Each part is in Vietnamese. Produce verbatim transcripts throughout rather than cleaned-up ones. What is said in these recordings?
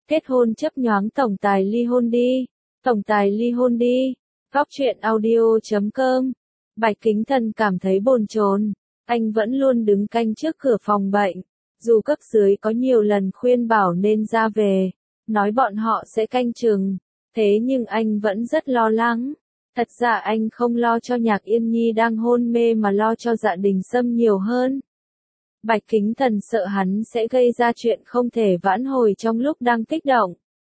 Kết hôn chấp nhoáng tổng tài ly hôn đi. Tổng tài ly hôn đi. Góc truyện audio chấm com. Bạch Kính Thần cảm thấy bồn chồn. Anh vẫn luôn đứng canh trước cửa phòng bệnh. Dù cấp dưới có nhiều lần khuyên bảo nên ra về, nói bọn họ sẽ canh chừng. Thế nhưng anh vẫn rất lo lắng. Thật ra anh không lo cho Nhạc Yên Nhi đang hôn mê mà lo cho Dạ Đình Sâm nhiều hơn. Bạch Kính Thần sợ hắn sẽ gây ra chuyện không thể vãn hồi trong lúc đang kích động.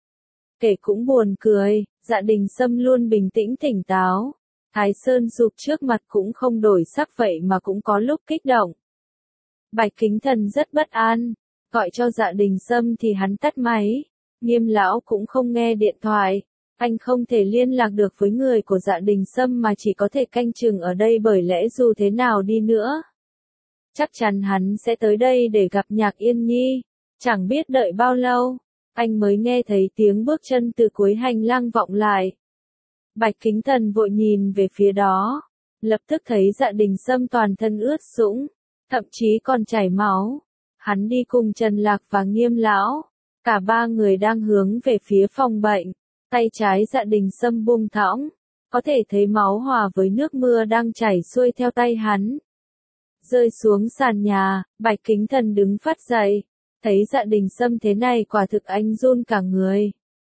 Kể cũng buồn cười, Dạ Đình Sâm luôn bình tĩnh tỉnh táo. Thái Sơn Dục trước mặt cũng không đổi sắc vậy mà cũng có lúc kích động. Bạch Kính Thần rất bất an, gọi cho Dạ Đình Sâm thì hắn tắt máy. Nghiêm lão cũng không nghe điện thoại. Anh không thể liên lạc được với người của Dạ Đình Sâm mà chỉ có thể canh chừng ở đây, bởi lẽ dù thế nào đi nữa, chắc chắn hắn sẽ tới đây để gặp Nhạc Yên Nhi. Chẳng biết đợi bao lâu, anh mới nghe thấy tiếng bước chân từ cuối hành lang vọng lại. Bạch Kính Thần vội nhìn về phía đó, lập tức thấy Dạ Đình Sâm toàn thân ướt sũng, thậm chí còn chảy máu. Hắn đi cùng Trần Lạc và Nghiêm lão, cả ba người đang hướng về phía phòng bệnh. Tay trái Dạ Đình Sâm buông thõng, có thể thấy máu hòa với nước mưa đang chảy xuôi theo tay hắn, rơi xuống sàn nhà. Bạch Kính Thần đứng phát dậy, thấy Dạ Đình Sâm thế này quả thực anh run cả người.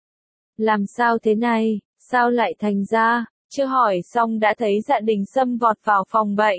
Làm sao thế này, sao lại thành ra? Chưa hỏi xong đã thấy Dạ Đình Sâm vọt vào phòng bệnh.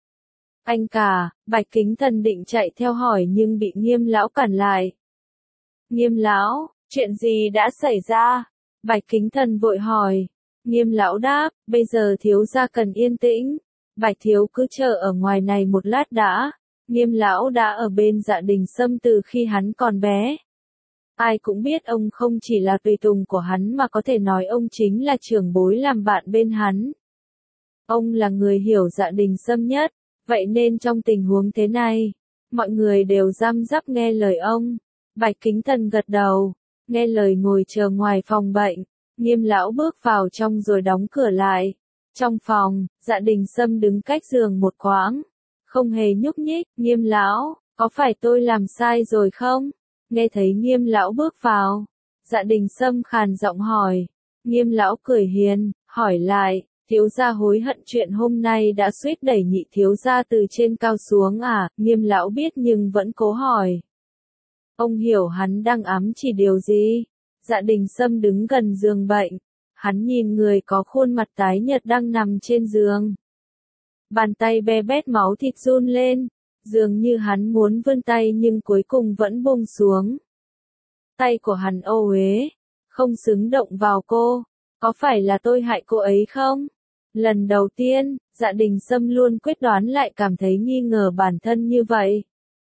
Anh cả, Bạch Kính Thần định chạy theo hỏi nhưng bị Nghiêm lão cản lại. Nghiêm lão, chuyện gì đã xảy ra? Bạch Kính Thần vội hỏi. Nghiêm lão đáp, bây giờ thiếu gia cần yên tĩnh. Bạch thiếu cứ chờ ở ngoài này một lát đã. Nghiêm lão đã ở bên Dạ Đình Sâm từ khi hắn còn bé. Ai cũng biết ông không chỉ là tùy tùng của hắn mà có thể nói ông chính là trưởng bối làm bạn bên hắn. Ông là người hiểu Dạ Đình Sâm nhất, vậy nên trong tình huống thế này, mọi người đều răm rắp nghe lời ông. Bạch Kính Thần gật đầu, nghe lời ngồi chờ ngoài phòng bệnh. Nghiêm lão bước vào trong rồi đóng cửa lại. Trong phòng, Dạ Đình Sâm đứng cách giường một quãng, không hề nhúc nhích. Nghiêm lão, có phải tôi làm sai rồi không? Nghe thấy Nghiêm lão bước vào, Dạ Đình Sâm khàn giọng hỏi. Nghiêm lão cười hiền, hỏi lại, thiếu gia hối hận chuyện hôm nay đã suýt đẩy nhị thiếu gia từ trên cao xuống à? Nghiêm lão biết nhưng vẫn cố hỏi. Ông hiểu hắn đang ám chỉ điều gì? Dạ Đình Sâm đứng gần giường bệnh, hắn nhìn người có khuôn mặt tái nhợt đang nằm trên giường. Bàn tay be bét máu thịt run lên, dường như hắn muốn vươn tay nhưng cuối cùng vẫn buông xuống. Tay của hắn ô uế, không xứng động vào cô. Có phải là tôi hại cô ấy không? Lần đầu tiên, Dạ Đình Sâm luôn quyết đoán lại cảm thấy nghi ngờ bản thân như vậy.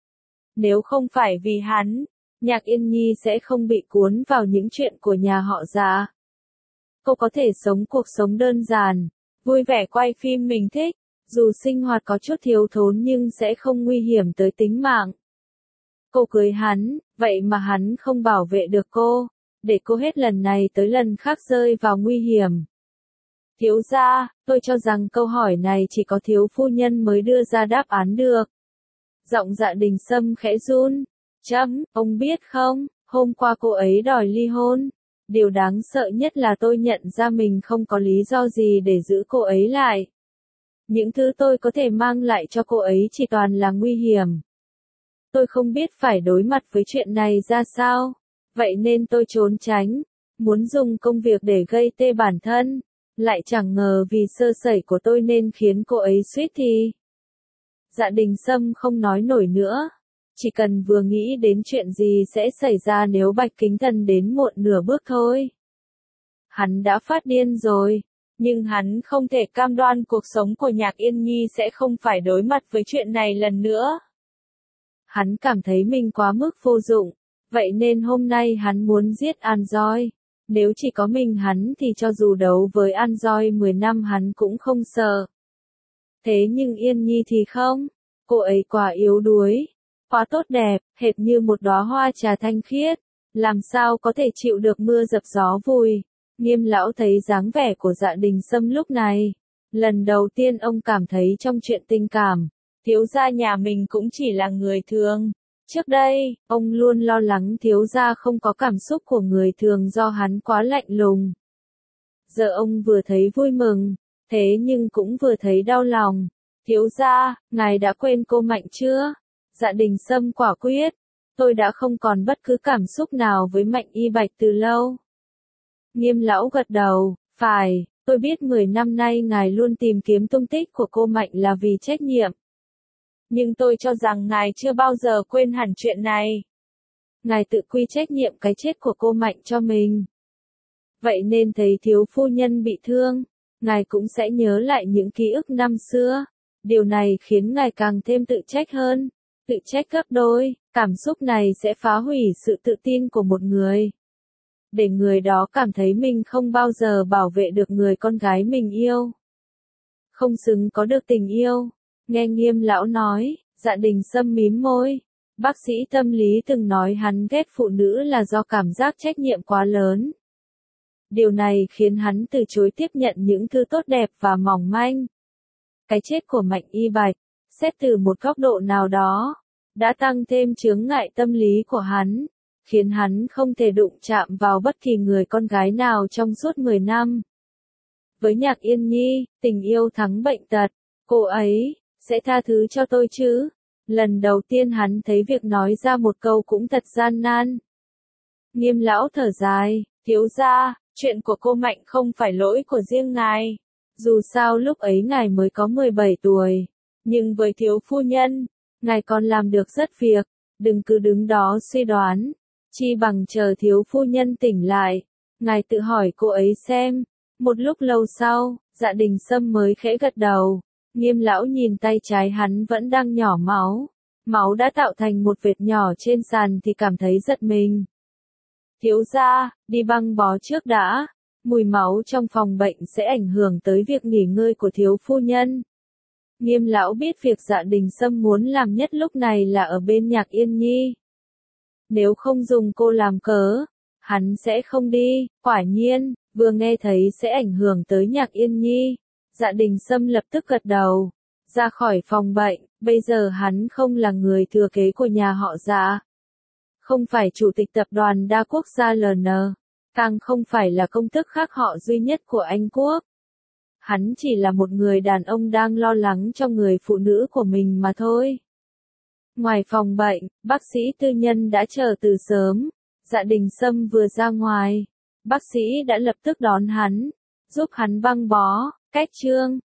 Nếu không phải vì hắn, Nhạc Yên Nhi sẽ không bị cuốn vào những chuyện của nhà họ Dạ. Cô có thể sống cuộc sống đơn giản, vui vẻ quay phim mình thích, dù sinh hoạt có chút thiếu thốn nhưng sẽ không nguy hiểm tới tính mạng. Cô cưới hắn, vậy mà hắn không bảo vệ được cô, để cô hết lần này tới lần khác rơi vào nguy hiểm. Thiếu gia, tôi cho rằng câu hỏi này chỉ có thiếu phu nhân mới đưa ra đáp án được. Giọng Dạ Đình Sâm khẽ run. Chấm, ông biết không, hôm qua cô ấy đòi ly hôn. Điều đáng sợ nhất là tôi nhận ra mình không có lý do gì để giữ cô ấy lại. Những thứ tôi có thể mang lại cho cô ấy chỉ toàn là nguy hiểm. Tôi không biết phải đối mặt với chuyện này ra sao, vậy nên tôi trốn tránh, muốn dùng công việc để gây tê bản thân, lại chẳng ngờ vì sơ sẩy của tôi nên khiến cô ấy suýt thì. Dạ Đình Sâm không nói nổi nữa, chỉ cần vừa nghĩ đến chuyện gì sẽ xảy ra nếu Bạch Kính Thần đến muộn nửa bước thôi. Hắn đã phát điên rồi, nhưng hắn không thể cam đoan cuộc sống của Nhạc Yên Nhi sẽ không phải đối mặt với chuyện này lần nữa. Hắn cảm thấy mình quá mức vô dụng, vậy nên hôm nay hắn muốn giết An Doi. Nếu chỉ có mình hắn thì cho dù đấu với An Doi mười năm hắn cũng không sợ. Thế nhưng Yên Nhi thì không, cô ấy quá yếu đuối, quá tốt đẹp, hệt như một đóa hoa trà thanh khiết, làm sao có thể chịu được mưa dập gió vùi. Nghiêm lão thấy dáng vẻ của Dạ Đình Sâm lúc này, lần đầu tiên ông cảm thấy trong chuyện tình cảm, thiếu gia nhà mình cũng chỉ là người thường, Trước đây, ông luôn lo lắng thiếu gia không có cảm xúc của người thường do hắn quá lạnh lùng. Giờ ông vừa thấy vui mừng, thế nhưng cũng vừa thấy đau lòng. Thiếu gia, ngài đã quên cô Mạnh chưa? Dạ Đình Sâm quả quyết. Tôi đã không còn bất cứ cảm xúc nào với Mạnh Y Bạch từ lâu. Nghiêm lão gật đầu, phải, tôi biết mười năm nay ngài luôn tìm kiếm tung tích của cô Mạnh là vì trách nhiệm. Nhưng tôi cho rằng ngài chưa bao giờ quên hẳn chuyện này. Ngài tự quy trách nhiệm cái chết của cô Mạnh cho mình. Vậy nên thấy thiếu phu nhân bị thương, ngài cũng sẽ nhớ lại những ký ức năm xưa. Điều này khiến ngài càng thêm tự trách hơn, tự trách gấp đôi. Cảm xúc này sẽ phá hủy sự tự tin của một người. Để người đó cảm thấy mình không bao giờ bảo vệ được người con gái mình yêu. Không xứng có được tình yêu. Nghe Nghiêm lão nói, Dạ Đình Sâm mím môi. Bác sĩ tâm lý từng nói hắn ghét phụ nữ là do cảm giác trách nhiệm quá lớn. Điều này khiến hắn từ chối tiếp nhận những thứ tốt đẹp và mỏng manh. Cái chết của Mạnh Y Bạch, xét từ một góc độ nào đó, đã tăng thêm chướng ngại tâm lý của hắn, khiến hắn không thể đụng chạm vào bất kỳ người con gái nào trong suốt mười năm. Với Nhạc Yên Nhi, tình yêu thắng bệnh tật, cô ấy sẽ tha thứ cho tôi chứ? Lần đầu tiên hắn thấy việc nói ra một câu cũng thật gian nan. Nghiêm lão thở dài, thiếu gia, chuyện của cô Mạnh không phải lỗi của riêng ngài. Dù sao lúc ấy ngài mới có mười bảy tuổi, nhưng với thiếu phu nhân, ngài còn làm được rất việc, đừng cứ đứng đó suy đoán, chi bằng chờ thiếu phu nhân tỉnh lại, ngài tự hỏi cô ấy xem. Một lúc lâu sau, Dạ Đình Sâm mới khẽ gật đầu. Nghiêm lão nhìn tay trái hắn vẫn đang nhỏ máu, máu đã tạo thành một vệt nhỏ trên sàn thì cảm thấy giật mình. Thiếu gia, đi băng bó trước đã, mùi máu trong phòng bệnh sẽ ảnh hưởng tới việc nghỉ ngơi của thiếu phu nhân. Nghiêm lão biết việc Dạ Đình Sâm muốn làm nhất lúc này là ở bên Nhạc Yên Nhi. Nếu không dùng cô làm cớ, hắn sẽ không đi. Quả nhiên, vừa nghe thấy sẽ ảnh hưởng tới Nhạc Yên Nhi, Dạ Đình Sâm lập tức gật đầu, ra khỏi phòng bệnh. Bây giờ hắn không là người thừa kế của nhà họ Dạ, không phải chủ tịch tập đoàn đa quốc gia lờ en, càng không phải là công tước khác họ duy nhất của Anh Quốc. Hắn chỉ là một người đàn ông đang lo lắng cho người phụ nữ của mình mà thôi. Ngoài phòng bệnh, bác sĩ tư nhân đã chờ từ sớm. Dạ Đình Sâm vừa ra ngoài, bác sĩ đã lập tức đón hắn, giúp hắn băng bó. Cách chương